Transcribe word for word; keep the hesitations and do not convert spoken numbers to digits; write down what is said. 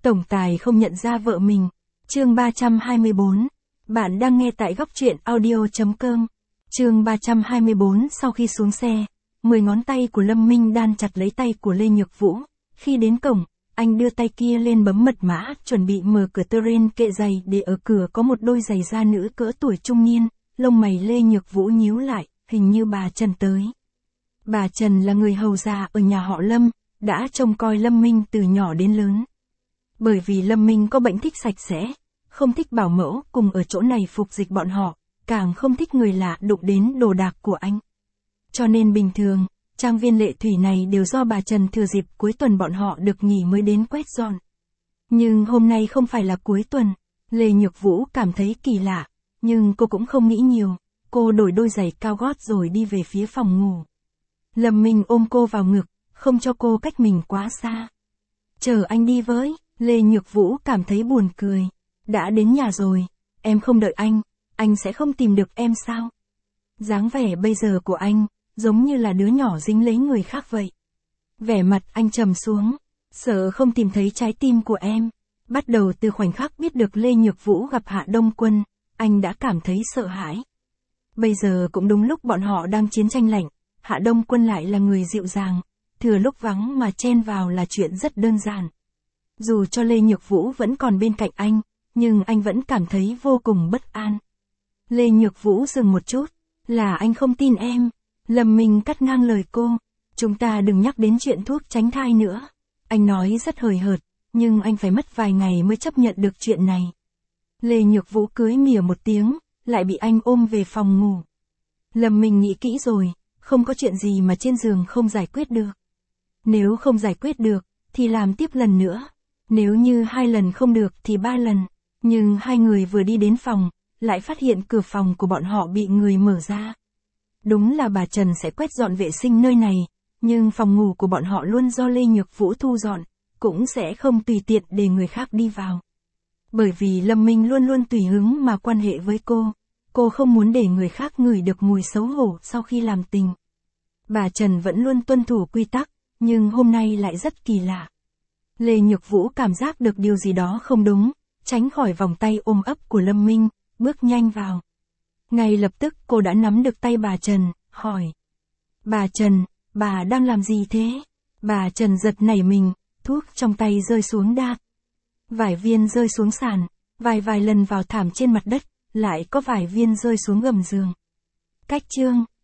Tổng tài không nhận ra vợ mình. Chương ba trăm hai mươi bốn. Bạn đang nghe tại góc truyện audio chấm com. Chương ba trăm hai mươi bốn. Sau khi xuống xe, mười ngón tay của Lâm Minh đan chặt lấy tay của Lê Nhược Vũ. Khi đến cổng, anh đưa tay kia lên bấm mật mã, chuẩn bị mở cửa terrain kệ giày, để ở cửa có một đôi giày da nữ cỡ tuổi trung niên. Lông mày Lê Nhược Vũ nhíu lại, hình như bà Trần tới. Bà Trần là người hầu già ở nhà họ Lâm, đã trông coi Lâm Minh từ nhỏ đến lớn. Bởi vì Lâm Minh có bệnh thích sạch sẽ, không thích bảo mẫu cùng ở chỗ này phục dịch bọn họ, càng không thích người lạ đụng đến đồ đạc của anh. Cho nên bình thường, trang viên Lệ Thủy này đều do bà Trần thừa dịp cuối tuần bọn họ được nghỉ mới đến quét dọn. Nhưng hôm nay không phải là cuối tuần, Lê Nhược Vũ cảm thấy kỳ lạ, nhưng cô cũng không nghĩ nhiều, cô đổi đôi giày cao gót rồi đi về phía phòng ngủ. Lâm Minh ôm cô vào ngực, không cho cô cách mình quá xa. Chờ anh đi với. Lê Nhược Vũ cảm thấy buồn cười. Đã đến nhà rồi, em không đợi anh, anh sẽ không tìm được em sao? Dáng vẻ bây giờ của anh, giống như là đứa nhỏ dính lấy người khác vậy. Vẻ mặt anh trầm xuống, sợ không tìm thấy trái tim của em. Bắt đầu từ khoảnh khắc biết được Lê Nhược Vũ gặp Hạ Đông Quân, anh đã cảm thấy sợ hãi. Bây giờ cũng đúng lúc bọn họ đang chiến tranh lạnh, Hạ Đông Quân lại là người dịu dàng, thừa lúc vắng mà chen vào là chuyện rất đơn giản. Dù cho Lê Nhược Vũ vẫn còn bên cạnh anh, nhưng anh vẫn cảm thấy vô cùng bất an. Lê Nhược Vũ dừng một chút, là anh không tin em. Lâm Minh cắt ngang lời cô, chúng ta đừng nhắc đến chuyện thuốc tránh thai nữa. Anh nói rất hời hợt, nhưng anh phải mất vài ngày mới chấp nhận được chuyện này. Lê Nhược Vũ cưới mỉa một tiếng, lại bị anh ôm về phòng ngủ. Lâm Minh nghĩ kỹ rồi, không có chuyện gì mà trên giường không giải quyết được. Nếu không giải quyết được, thì làm tiếp lần nữa. Nếu như hai lần không được thì ba lần. Nhưng hai người vừa đi đến phòng, lại phát hiện cửa phòng của bọn họ bị người mở ra. Đúng là bà Trần sẽ quét dọn vệ sinh nơi này, nhưng phòng ngủ của bọn họ luôn do Lê Nhược Vũ thu dọn, cũng sẽ không tùy tiện để người khác đi vào. Bởi vì Lâm Minh luôn luôn tùy hứng mà quan hệ với cô, cô không muốn để người khác ngửi được mùi xấu hổ sau khi làm tình. Bà Trần vẫn luôn tuân thủ quy tắc, nhưng hôm nay lại rất kỳ lạ. Lê Nhược Vũ cảm giác được điều gì đó không đúng, tránh khỏi vòng tay ôm ấp của Lâm Minh, bước nhanh vào. Ngay lập tức cô đã nắm được tay bà Trần, hỏi. Bà Trần, bà đang làm gì thế? Bà Trần giật nảy mình, thuốc trong tay rơi xuống đát. Vài viên rơi xuống sàn, vài vài lần vào thảm trên mặt đất, lại có vài viên rơi xuống gầm giường. Cách chương.